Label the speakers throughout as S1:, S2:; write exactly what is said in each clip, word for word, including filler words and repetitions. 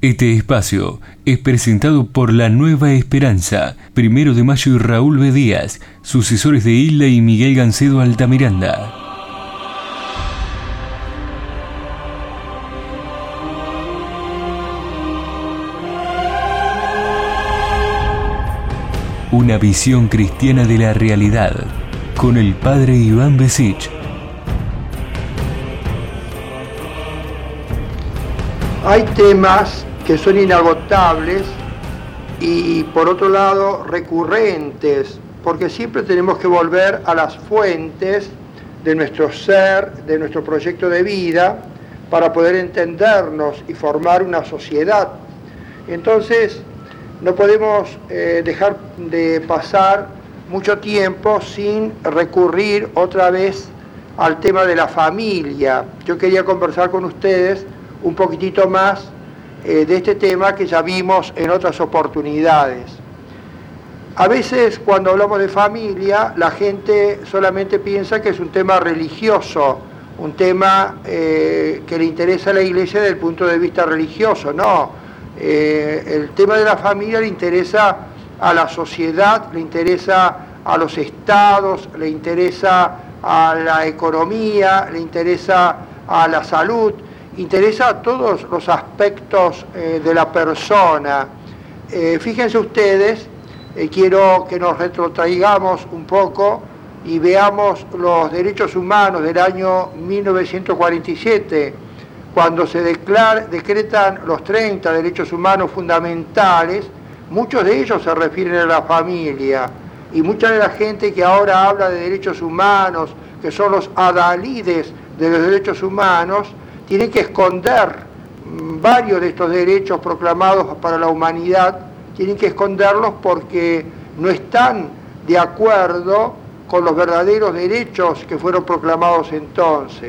S1: Este espacio es presentado por La Nueva Esperanza, Primero de Mayo y Raúl B. Díaz, sucesores de Hilda y Miguel Gancedo Altamiranda. Una visión cristiana de la realidad, con el padre Iván Besich.
S2: Hay temas que son inagotables y, por otro lado, recurrentes, porque siempre tenemos que volver a las fuentes de nuestro ser, de nuestro proyecto de vida, para poder entendernos y formar una sociedad. Entonces, no podemos eh, dejar de pasar mucho tiempo sin recurrir otra vez al tema de la familia. Yo quería conversar con ustedes un poquitito más eh, de este tema que ya vimos en otras oportunidades. A veces cuando hablamos de familia, la gente solamente piensa que es un tema religioso, un tema eh, que le interesa a la Iglesia desde el punto de vista religioso. No, eh, el tema de la familia le interesa a la sociedad, le interesa a los estados, le interesa a la economía, le interesa a la salud, interesa a todos los aspectos eh, de la persona. Eh, fíjense ustedes, eh, quiero que nos retrotraigamos un poco y veamos los derechos humanos del año mil novecientos cuarenta y siete, cuando se declara, decretan los treinta derechos humanos fundamentales. Muchos de ellos se refieren a la familia, y mucha de la gente que ahora habla de derechos humanos, que son los adalides de los derechos humanos, tienen que esconder varios de estos derechos proclamados para la humanidad, tienen que esconderlos porque no están de acuerdo con los verdaderos derechos que fueron proclamados entonces.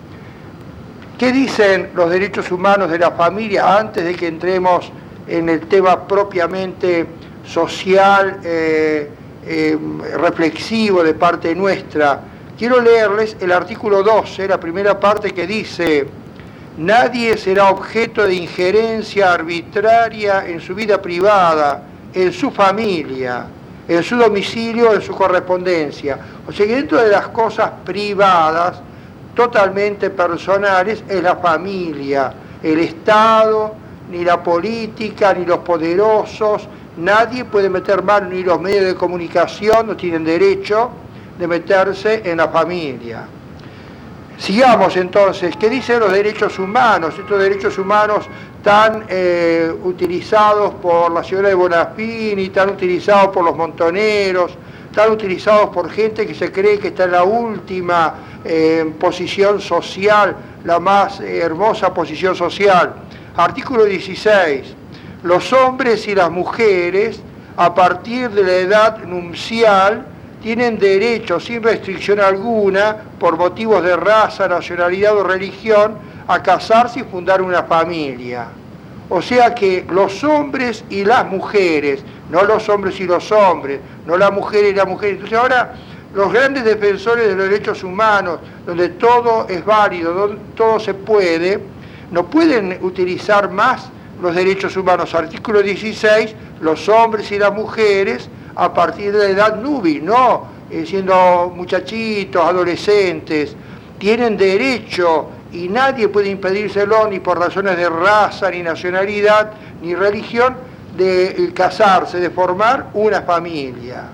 S2: ¿Qué dicen los derechos humanos de la familia antes de que entremos en el tema propiamente social, eh, eh, reflexivo de parte nuestra? Quiero leerles el artículo doce, la primera parte, que dice: nadie será objeto de injerencia arbitraria en su vida privada, en su familia, en su domicilio, en su correspondencia. O sea que dentro de las cosas privadas, totalmente personales, es la familia. El Estado, ni la política, ni los poderosos, nadie puede meter mano, ni los medios de comunicación no tienen derecho de meterse en la familia. Sigamos entonces, ¿qué dicen los derechos humanos? Estos derechos humanos tan eh, utilizados por la señora de Bonafini, tan utilizados por los montoneros, tan utilizados por gente que se cree que está en la última eh, posición social, la más eh, hermosa posición social. Artículo dieciséis. Los hombres y las mujeres, a partir de la edad nupcial, tienen derecho, sin restricción alguna, por motivos de raza, nacionalidad o religión, a casarse y fundar una familia. O sea que los hombres y las mujeres, no los hombres y los hombres, no las mujeres y las mujeres. Entonces ahora los grandes defensores de los derechos humanos, donde todo es válido, donde todo se puede, no pueden utilizar más los derechos humanos. Artículo dieciséis, los hombres y las mujeres, a partir de la edad núbil, no eh, siendo muchachitos, adolescentes, tienen derecho y nadie puede impedírselo, ni por razones de raza, ni nacionalidad, ni religión, de eh, casarse, de formar una familia.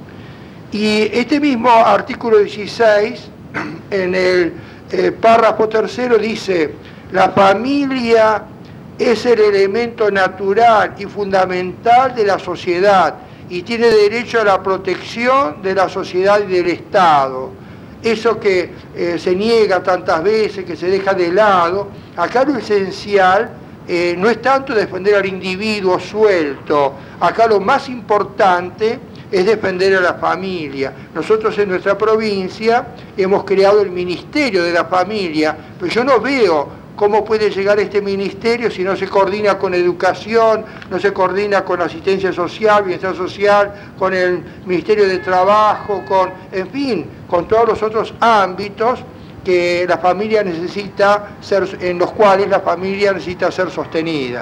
S2: Y este mismo artículo dieciséis, en el eh, párrafo tercero, dice: la familia es el elemento natural y fundamental de la sociedad y tiene derecho a la protección de la sociedad y del Estado. Eso que eh, se niega tantas veces, que se deja de lado, acá lo esencial eh, no es tanto defender al individuo suelto, acá lo más importante es defender a la familia. Nosotros en nuestra provincia hemos creado el Ministerio de la Familia, pero yo no veo cómo puede llegar este ministerio si no se coordina con educación, no se coordina con asistencia social, bienestar social, con el Ministerio de Trabajo, con, en fin, con todos los otros ámbitos que la familia necesita ser, en los cuales la familia necesita ser sostenida.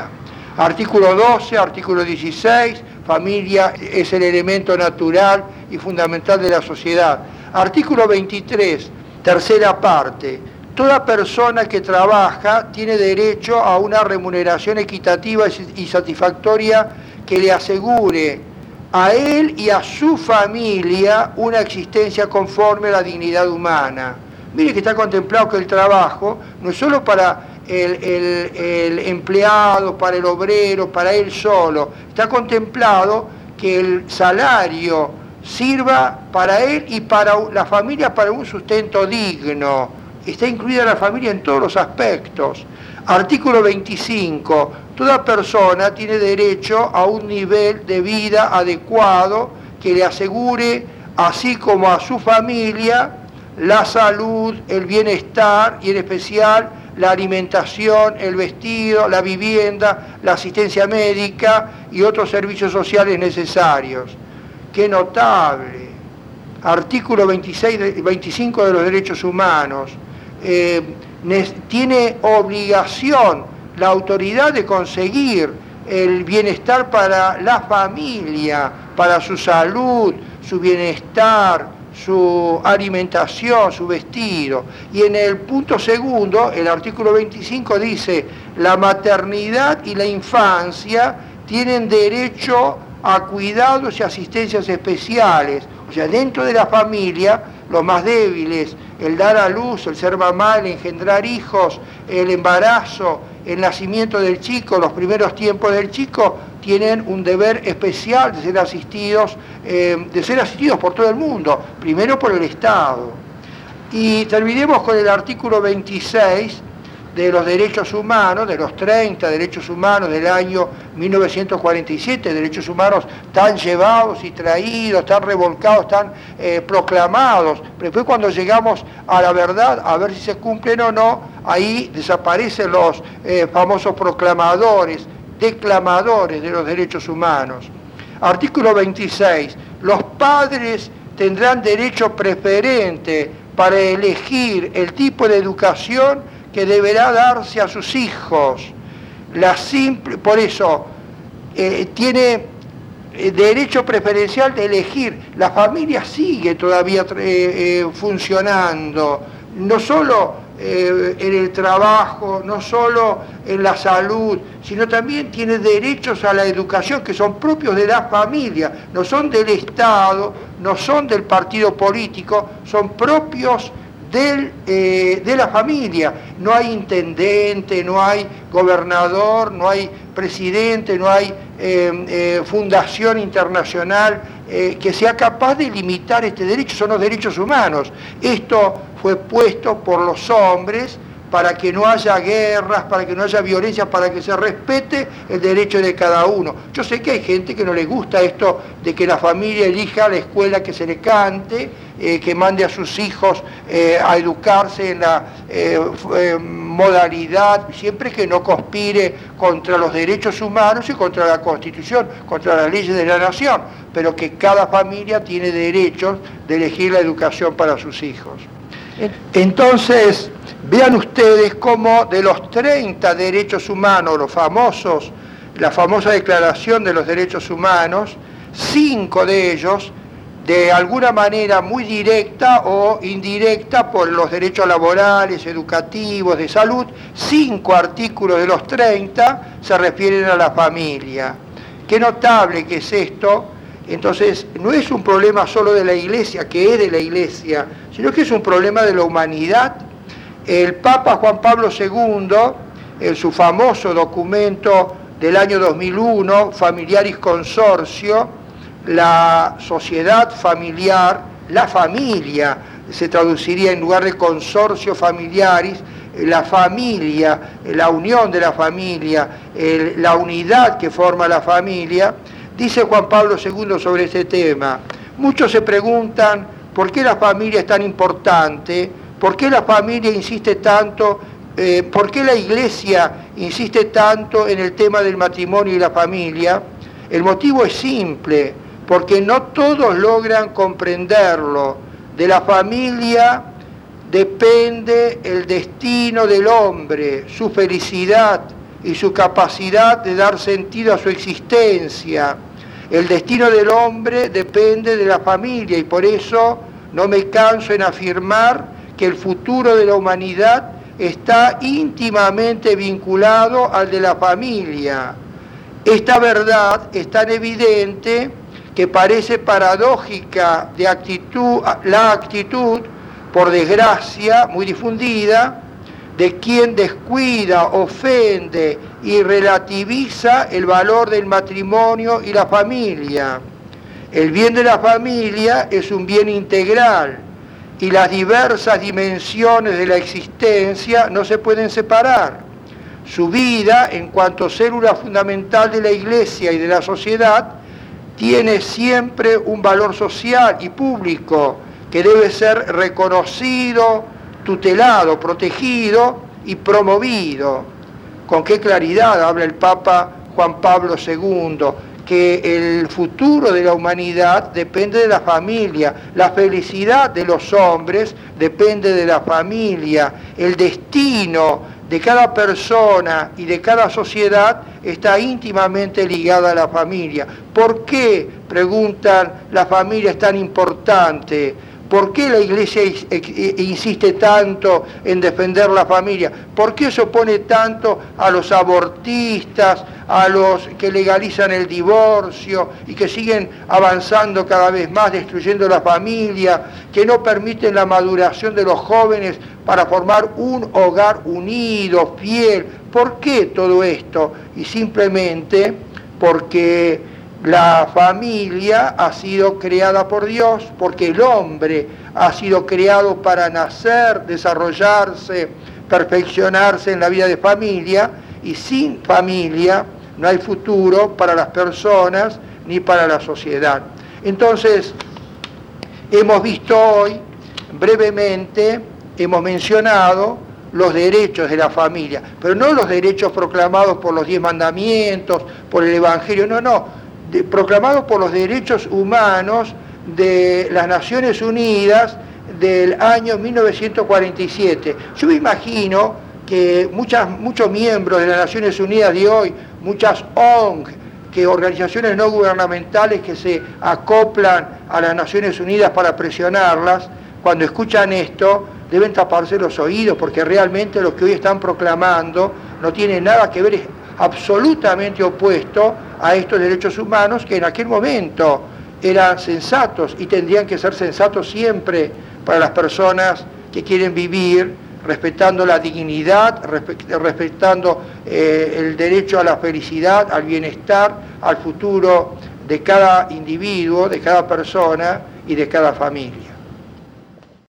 S2: Artículo doce, artículo dieciséis, familia es el elemento natural y fundamental de la sociedad. Artículo veintitrés, tercera parte, toda persona que trabaja tiene derecho a una remuneración equitativa y satisfactoria que le asegure a él y a su familia una existencia conforme a la dignidad humana. Mire que está contemplado que el trabajo no es solo para el, el, el empleado, para el obrero, para él solo. Está contemplado que el salario sirva para él y para la familia para un sustento digno. Está incluida la familia en todos los aspectos. Artículo veinticinco. Toda persona tiene derecho a un nivel de vida adecuado que le asegure, así como a su familia, la salud, el bienestar y en especial la alimentación, el vestido, la vivienda, la asistencia médica y otros servicios sociales necesarios. ¡Qué notable! Artículo veintiséis, veinticinco de los derechos humanos. Eh, tiene obligación la autoridad de conseguir el bienestar para la familia, para su salud, su bienestar, su alimentación, su vestido. Y en el punto segundo, el artículo veinticinco dice, la maternidad y la infancia tienen derecho a cuidados y asistencias especiales. O sea, dentro de la familia, los más débiles, el dar a luz, el ser mamá, el engendrar hijos, el embarazo, el nacimiento del chico, los primeros tiempos del chico, tienen un deber especial de ser asistidos, eh, de ser asistidos por todo el mundo, primero por el Estado. Y terminemos con el artículo veintiséis de los derechos humanos, de los treinta derechos humanos del año mil novecientos cuarenta y siete, derechos humanos tan llevados y traídos, tan revolcados, tan eh, proclamados, pero después cuando llegamos a la verdad, a ver si se cumplen o no, ahí desaparecen los eh, famosos proclamadores, declamadores de los derechos humanos. Artículo veintiséis, los padres tendrán derecho preferente para elegir el tipo de educación que deberá darse a sus hijos. La simple, por eso, eh, tiene eh, derecho preferencial de elegir. La familia sigue todavía eh, eh, funcionando, no solo eh, en el trabajo, no solo en la salud, sino también tiene derechos a la educación que son propios de la familia, no son del Estado, no son del partido político, son propios Del, eh, de la familia. No hay intendente, no hay gobernador, no hay presidente, no hay eh, eh, fundación internacional eh, que sea capaz de limitar este derecho. Son los derechos humanos. Esto fue puesto por los hombres para que no haya guerras, para que no haya violencia, para que se respete el derecho de cada uno. Yo sé que hay gente que no le gusta esto de que la familia elija la escuela que se le cante, eh, que mande a sus hijos eh, a educarse en la eh, eh, modalidad, siempre que no conspire contra los derechos humanos y contra la Constitución, contra las leyes de la nación, pero que cada familia tiene derechos de elegir la educación para sus hijos. Entonces, vean ustedes cómo de los treinta derechos humanos, los famosos, la famosa Declaración de los Derechos Humanos, cinco de ellos, de alguna manera muy directa o indirecta por los derechos laborales, educativos, de salud, cinco artículos de los treinta se refieren a la familia. Qué notable que es esto. Entonces, no es un problema solo de la Iglesia, que es de la Iglesia, sino que es un problema de la humanidad. El Papa Juan Pablo segundo, en su famoso documento del año dos mil uno, Familiaris Consortio, la sociedad familiar, la familia, se traduciría en lugar de consorcio familiaris, la familia, la unión de la familia, el, la unidad que forma la familia. Dice Juan Pablo segundo sobre este tema, muchos se preguntan por qué la familia es tan importante, por qué la familia insiste tanto, eh, por qué la Iglesia insiste tanto en el tema del matrimonio y la familia. El motivo es simple, porque no todos logran comprenderlo. De la familia depende el destino del hombre, su felicidad, y su capacidad de dar sentido a su existencia. El destino del hombre depende de la familia y por eso no me canso en afirmar que el futuro de la humanidad está íntimamente vinculado al de la familia. Esta verdad es tan evidente que parece paradójica de actitud, la actitud, por desgracia, muy difundida, de quien descuida, ofende y relativiza el valor del matrimonio y la familia. El bien de la familia es un bien integral y las diversas dimensiones de la existencia no se pueden separar. Su vida, en cuanto célula fundamental de la Iglesia y de la sociedad, tiene siempre un valor social y público que debe ser reconocido, tutelado, protegido y promovido. Con qué claridad habla el Papa Juan Pablo segundo, que el futuro de la humanidad depende de la familia, la felicidad de los hombres depende de la familia, el destino de cada persona y de cada sociedad está íntimamente ligada a la familia. ¿Por qué, preguntan, la familia es tan importante? ¿Por qué la Iglesia insiste tanto en defender la familia? ¿Por qué se opone tanto a los abortistas, a los que legalizan el divorcio y que siguen avanzando cada vez más, destruyendo la familia, que no permiten la maduración de los jóvenes para formar un hogar unido, fiel? ¿Por qué todo esto? Y simplemente porque la familia ha sido creada por Dios, porque el hombre ha sido creado para nacer, desarrollarse, perfeccionarse en la vida de familia, y sin familia no hay futuro para las personas ni para la sociedad. Entonces, hemos visto hoy, brevemente, hemos mencionado los derechos de la familia, pero no los derechos proclamados por los diez mandamientos, por el Evangelio, no, no. De, proclamados por los derechos humanos de las Naciones Unidas del año mil novecientos cuarenta y siete. Yo me imagino que muchas, muchos miembros de las Naciones Unidas de hoy, muchas O N G, que organizaciones no gubernamentales que se acoplan a las Naciones Unidas para presionarlas, cuando escuchan esto deben taparse los oídos, porque realmente lo que hoy están proclamando no tiene nada que ver, es absolutamente opuesto a estos derechos humanos que en aquel momento eran sensatos y tendrían que ser sensatos siempre para las personas que quieren vivir respetando la dignidad, respetando eh, el derecho a la felicidad, al bienestar, al futuro de cada individuo, de cada persona y de cada familia.